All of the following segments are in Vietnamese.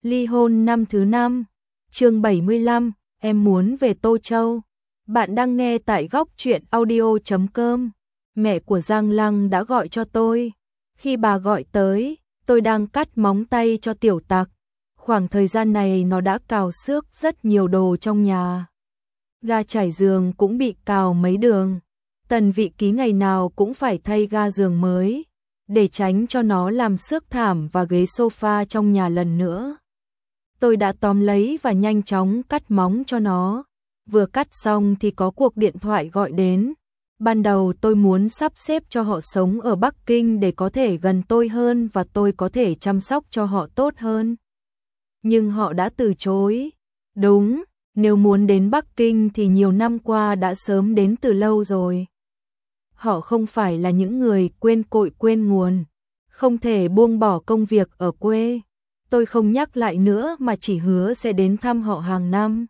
Ly hôn năm thứ 5, chương 75, em muốn về Tô Châu. Bạn đang nghe tại góc truyện audio.com. Mẹ của Giang Lăng đã gọi cho tôi. Khi bà gọi tới, tôi đang cắt móng tay cho Tiểu Tặc. Khoảng thời gian này nó đã cào xước rất nhiều đồ trong nhà. Ga trải giường cũng bị cào mấy đường. Tần Vị Ký ngày nào cũng phải thay ga giường mới, để tránh cho nó làm xước thảm và ghế sofa trong nhà lần nữa. Tôi đã tóm lấy và nhanh chóng cắt móng cho nó. Vừa cắt xong thì có cuộc điện thoại gọi đến. Ban đầu tôi muốn sắp xếp cho họ sống ở Bắc Kinh để có thể gần tôi hơn và tôi có thể chăm sóc cho họ tốt hơn. Nhưng họ đã từ chối. Đúng, nếu muốn đến Bắc Kinh thì nhiều năm qua đã sớm đến từ lâu rồi. Họ không phải là những người quên cội quên nguồn, không thể buông bỏ công việc ở quê. Tôi không nhắc lại nữa mà chỉ hứa sẽ đến thăm họ hàng năm.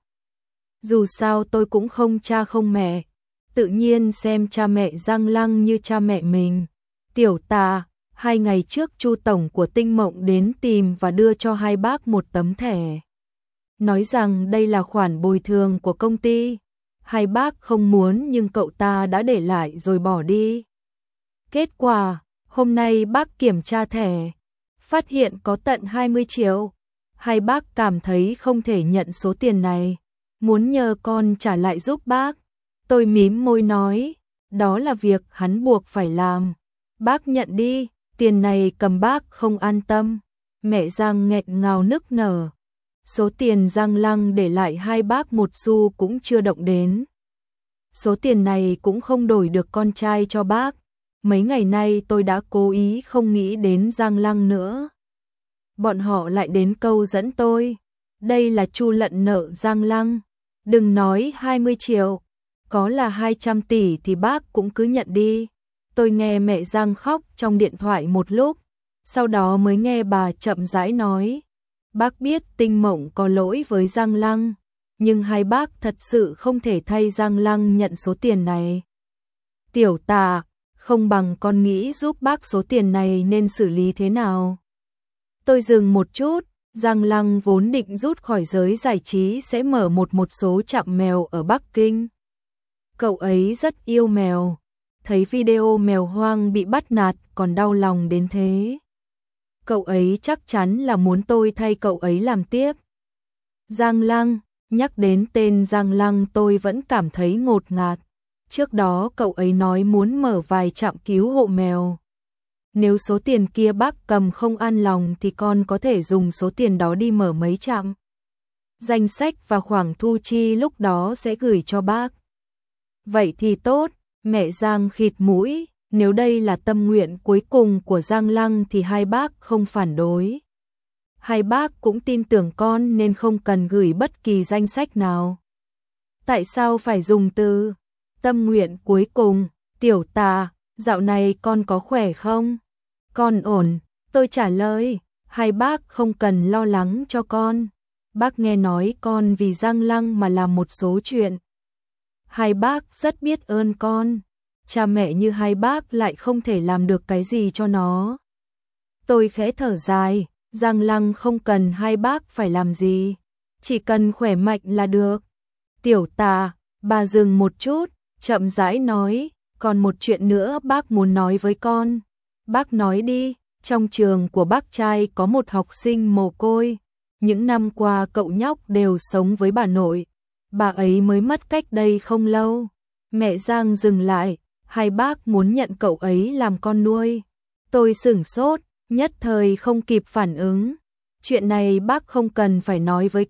Dù sao tôi cũng không cha không mẹ, tự nhiên xem cha mẹ Giang Lăng như cha mẹ mình. Tiểu Tà, 2 ngày trước Chu tổng của Tinh Mộng đến tìm và đưa cho hai bác một tấm thẻ. Nói rằng đây là khoản bồi thường của công ty. Hai bác không muốn nhưng cậu ta đã để lại rồi bỏ đi. Kết quả, hôm nay bác kiểm tra thẻ, phát hiện có tận 20 triệu. Hai bác cảm thấy không thể nhận số tiền này, muốn nhờ con trả lại giúp bác. Tôi mím môi nói, đó là việc hắn buộc phải làm. Bác nhận đi, tiền này cầm bác không an tâm. Mẹ Giang nghẹn ngào nức nở. Số tiền Giang Lăng để lại hai bác một xu cũng chưa động đến. Số tiền này cũng không đổi được con trai cho bác. Mấy ngày nay tôi đã cố ý không nghĩ đến Giang Lăng nữa. Bọn họ lại đến câu dẫn tôi. Đây là Chu Lận nợ Giang Lăng. Đừng nói 20 triệu. Có là 200 tỷ thì bác cũng cứ nhận đi. Tôi nghe mẹ Giang khóc trong điện thoại một lúc. Sau đó mới nghe bà chậm rãi nói. Bác biết Tinh Mộng có lỗi với Giang Lăng. Nhưng hai bác thật sự không thể thay Giang Lăng nhận số tiền này. Tiểu Tà, không bằng con nghĩ giúp bác số tiền này nên xử lý thế nào? Tôi dừng một chút, Giang Lăng vốn định rút khỏi giới giải trí sẽ mở một số trạm mèo ở Bắc Kinh. Cậu ấy rất yêu mèo, thấy video mèo hoang bị bắt nạt còn đau lòng đến thế. Cậu ấy chắc chắn là muốn tôi thay cậu ấy làm tiếp. Giang Lăng, nhắc đến tên Giang Lăng tôi vẫn cảm thấy ngột ngạt. Trước đó cậu ấy nói muốn mở vài trạm cứu hộ mèo. Nếu số tiền kia bác cầm không an lòng thì con có thể dùng số tiền đó đi mở mấy trạm. Danh sách và khoản thu chi lúc đó sẽ gửi cho bác. Vậy thì tốt, mẹ Giang khịt mũi, nếu đây là tâm nguyện cuối cùng của Giang Lăng thì hai bác không phản đối. Hai bác cũng tin tưởng con nên không cần gửi bất kỳ danh sách nào. Tại sao phải dùng từ tâm nguyện cuối cùng? Tiểu Tà, dạo này con có khỏe không? Con ổn, tôi trả lời, hai bác không cần lo lắng cho con. Bác nghe nói con vì Giang Lăng mà làm một số chuyện. Hai bác rất biết ơn con. Cha mẹ như hai bác lại không thể làm được cái gì cho nó. Tôi khẽ thở dài, Giang Lăng không cần hai bác phải làm gì, chỉ cần khỏe mạnh là được. Tiểu Tà, bà dừng một chút, chậm rãi nói, còn một chuyện nữa bác muốn nói với con. Bác nói đi, trong trường của bác trai có một học sinh mồ côi. Những năm qua cậu nhóc đều sống với bà nội. Bà ấy mới mất cách đây không lâu. Mẹ Giang dừng lại, hai bác muốn nhận cậu ấy làm con nuôi. Tôi sửng sốt, nhất thời không kịp phản ứng. Chuyện này bác không cần phải nói với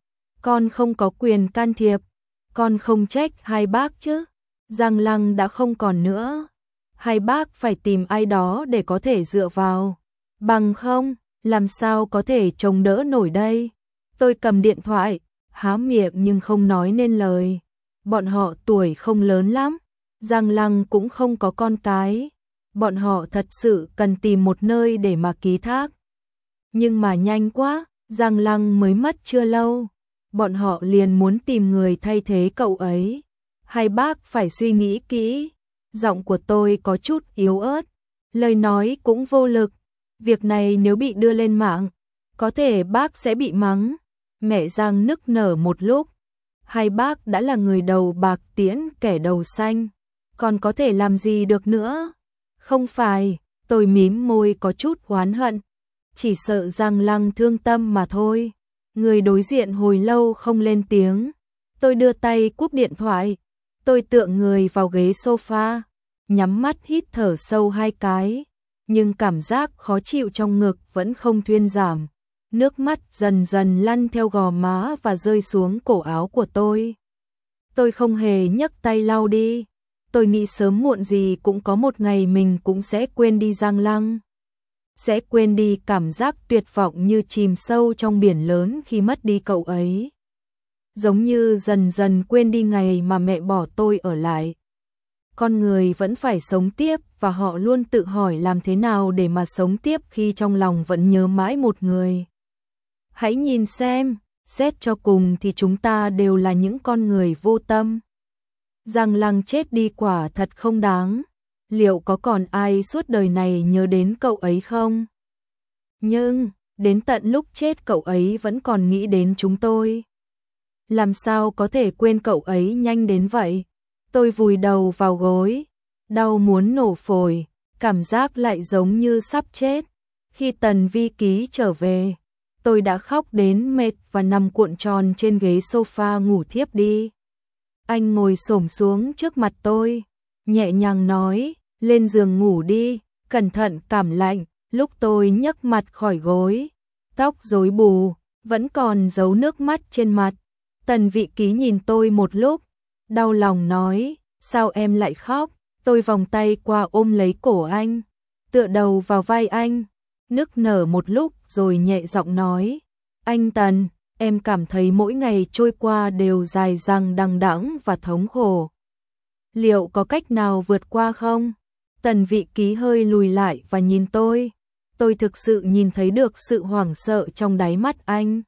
con không có quyền can thiệp. Con không trách hai bác chứ. Giang Lăng đã không còn nữa. Hai bác phải tìm ai đó để có thể dựa vào. Bằng không, làm sao có thể chống đỡ nổi đây. Tôi cầm điện thoại, há miệng nhưng không nói nên lời. Bọn họ tuổi không lớn lắm. Giang Lăng cũng không có con cái. Bọn họ thật sự cần tìm một nơi để mà ký thác. Nhưng mà nhanh quá, Giang Lăng mới mất chưa lâu. Bọn họ liền muốn tìm người thay thế cậu ấy. Hai bác phải suy nghĩ kỹ. Giọng của tôi có chút yếu ớt. Lời nói cũng vô lực. Việc này nếu bị đưa lên mạng, Có thể bác sẽ bị mắng. Mẹ Giang nức nở một lúc. Hai bác đã là người đầu bạc tiễn kẻ đầu xanh. Còn có thể làm gì được nữa? Không phải, tôi mím môi có chút oán hận. Chỉ sợ Giang Lăng thương tâm mà thôi. Người đối diện hồi lâu không lên tiếng. Tôi đưa tay cúp điện thoại. Tôi tựa người vào ghế sofa, nhắm mắt hít thở sâu 2 cái. Nhưng cảm giác khó chịu trong ngực vẫn không thuyên giảm. Nước mắt dần dần lăn theo gò má và rơi xuống cổ áo của tôi. Tôi không hề nhấc tay lau đi. Tôi nghĩ sớm muộn gì cũng có một ngày mình cũng sẽ quên đi Giang Lăng. Sẽ quên đi cảm giác tuyệt vọng như chìm sâu trong biển lớn khi mất đi cậu ấy. Giống như dần dần quên đi ngày mà mẹ bỏ tôi ở lại. Con người vẫn phải sống tiếp và họ luôn tự hỏi làm thế nào để mà sống tiếp khi trong lòng vẫn nhớ mãi một người. Hãy nhìn xem, xét cho cùng thì chúng ta đều là những con người vô tâm. Giang Lăng chết đi quả thật không đáng. Liệu có còn ai suốt đời này nhớ đến cậu ấy không? Nhưng, đến tận lúc chết cậu ấy vẫn còn nghĩ đến chúng tôi. Làm sao có thể quên cậu ấy nhanh đến vậy? Tôi vùi đầu vào gối, đau muốn nổ phổi, cảm giác lại giống như sắp chết. Khi Tần Vi Ký trở về, tôi đã khóc đến mệt và nằm cuộn tròn trên ghế sofa ngủ thiếp đi. Anh ngồi xổm xuống trước mặt tôi, nhẹ nhàng nói, lên giường ngủ đi, cẩn thận cảm lạnh. Lúc tôi nhấc mặt khỏi gối, tóc rối bù, vẫn còn dấu nước mắt trên mặt. Tần Vi Ký nhìn tôi một lúc, đau lòng nói, sao em lại khóc? Tôi vòng tay qua ôm lấy cổ anh, tựa đầu vào vai anh, nức nở một lúc rồi nhẹ giọng nói, anh Tần, em cảm thấy mỗi ngày trôi qua đều dài dằng đằng đẵng và thống khổ. Liệu có cách nào vượt qua không? Tần Vi Ký hơi lùi lại và nhìn tôi thực sự nhìn thấy được sự hoảng sợ trong đáy mắt anh.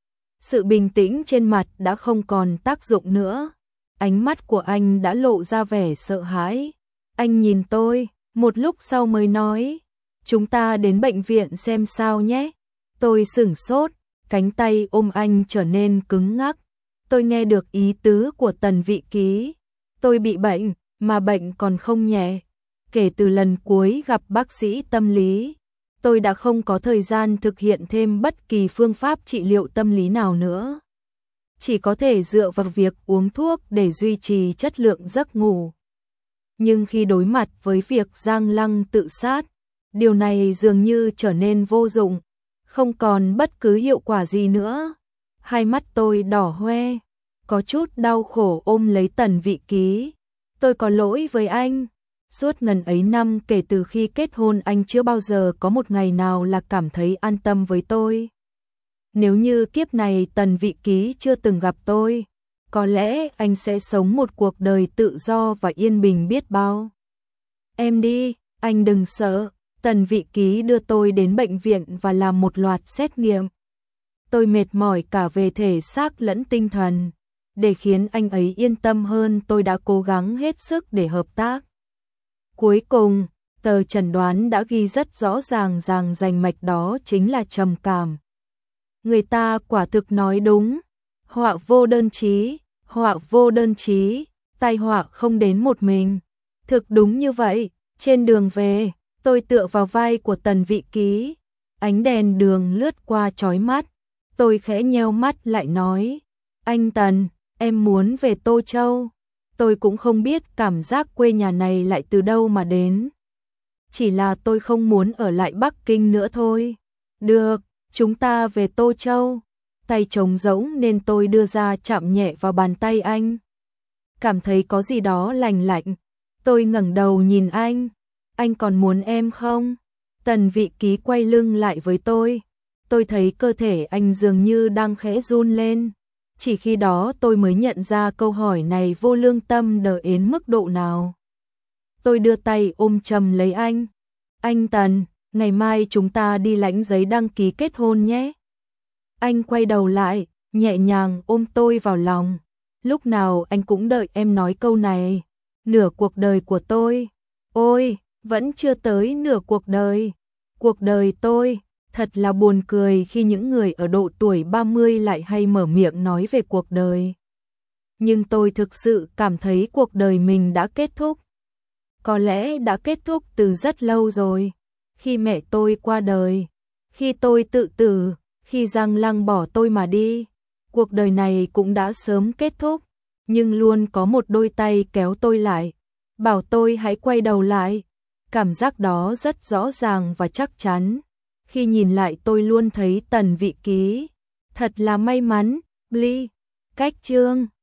Sự bình tĩnh trên mặt đã không còn tác dụng nữa. Ánh mắt của anh đã lộ ra vẻ sợ hãi. Anh nhìn tôi, một lúc sau mới nói, chúng ta đến bệnh viện xem sao nhé. Tôi sửng sốt, cánh tay ôm anh trở nên cứng ngắc. Tôi nghe được ý tứ của Tần Vi Ký. Tôi bị bệnh, mà bệnh còn không nhẹ. Kể từ lần cuối gặp bác sĩ tâm lý, tôi đã không có thời gian thực hiện thêm bất kỳ phương pháp trị liệu tâm lý nào nữa. Chỉ có thể dựa vào việc uống thuốc để duy trì chất lượng giấc ngủ. Nhưng khi đối mặt với việc Giang Lăng tự sát, điều này dường như trở nên vô dụng, không còn bất cứ hiệu quả gì nữa. Hai mắt tôi đỏ hoe, có chút đau khổ ôm lấy Tần Vi Ký. Tôi có lỗi với anh. Suốt ngần ấy năm kể từ khi kết hôn anh chưa bao giờ có một ngày nào là cảm thấy an tâm với tôi. Nếu như kiếp này Tần Vi Ký chưa từng gặp tôi, có lẽ anh sẽ sống một cuộc đời tự do và yên bình biết bao. Em đi, anh đừng sợ. Tần Vi Ký đưa tôi đến bệnh viện và làm một loạt xét nghiệm. Tôi mệt mỏi cả về thể xác lẫn tinh thần. Để khiến anh ấy yên tâm hơn, tôi đã cố gắng hết sức để hợp tác. Cuối cùng, tờ chẩn đoán đã ghi rất rõ ràng rằng rành mạch đó chính là trầm cảm. Người ta quả thực nói đúng, họa vô đơn chí, họa vô đơn chí, tai họa không đến một mình. Thực đúng như vậy, trên đường về, tôi tựa vào vai của Tần Vi Ký, ánh đèn đường lướt qua chói mắt. Tôi khẽ nheo mắt lại nói, anh Tần, em muốn về Tô Châu. Tôi cũng không biết cảm giác quê nhà này lại từ đâu mà đến. Chỉ là tôi không muốn ở lại Bắc Kinh nữa thôi. Được, chúng ta về Tô Châu. Tay trống rỗng nên tôi đưa ra chạm nhẹ vào bàn tay anh. Cảm thấy có gì đó lành lạnh. Tôi ngẩng đầu nhìn anh. Anh còn muốn em không? Tần Vi Ký quay lưng lại với tôi. Tôi thấy cơ thể anh dường như đang khẽ run lên. Chỉ khi đó tôi mới nhận ra câu hỏi này vô lương tâm đến mức độ nào. Tôi đưa tay ôm chầm lấy anh. Anh Tần, ngày mai chúng ta đi lãnh giấy đăng ký kết hôn nhé. Anh quay đầu lại, nhẹ nhàng ôm tôi vào lòng. Lúc nào anh cũng đợi em nói câu này. Nửa cuộc đời của tôi. Ôi, vẫn chưa tới nửa cuộc đời. Cuộc đời tôi Thật là buồn cười khi những người ở độ tuổi 30 lại hay mở miệng nói về cuộc đời. Nhưng tôi thực sự cảm thấy cuộc đời mình đã kết thúc. Có lẽ đã kết thúc từ rất lâu rồi. Khi mẹ tôi qua đời, khi tôi tự tử, khi Giang Lăng bỏ tôi mà đi, cuộc đời này cũng đã sớm kết thúc. Nhưng luôn có một đôi tay kéo tôi lại, bảo tôi hãy quay đầu lại. Cảm giác đó rất rõ ràng và chắc chắn. Khi nhìn lại tôi luôn thấy Tần Vị Ký. Thật là may mắn. Ly. Cách chương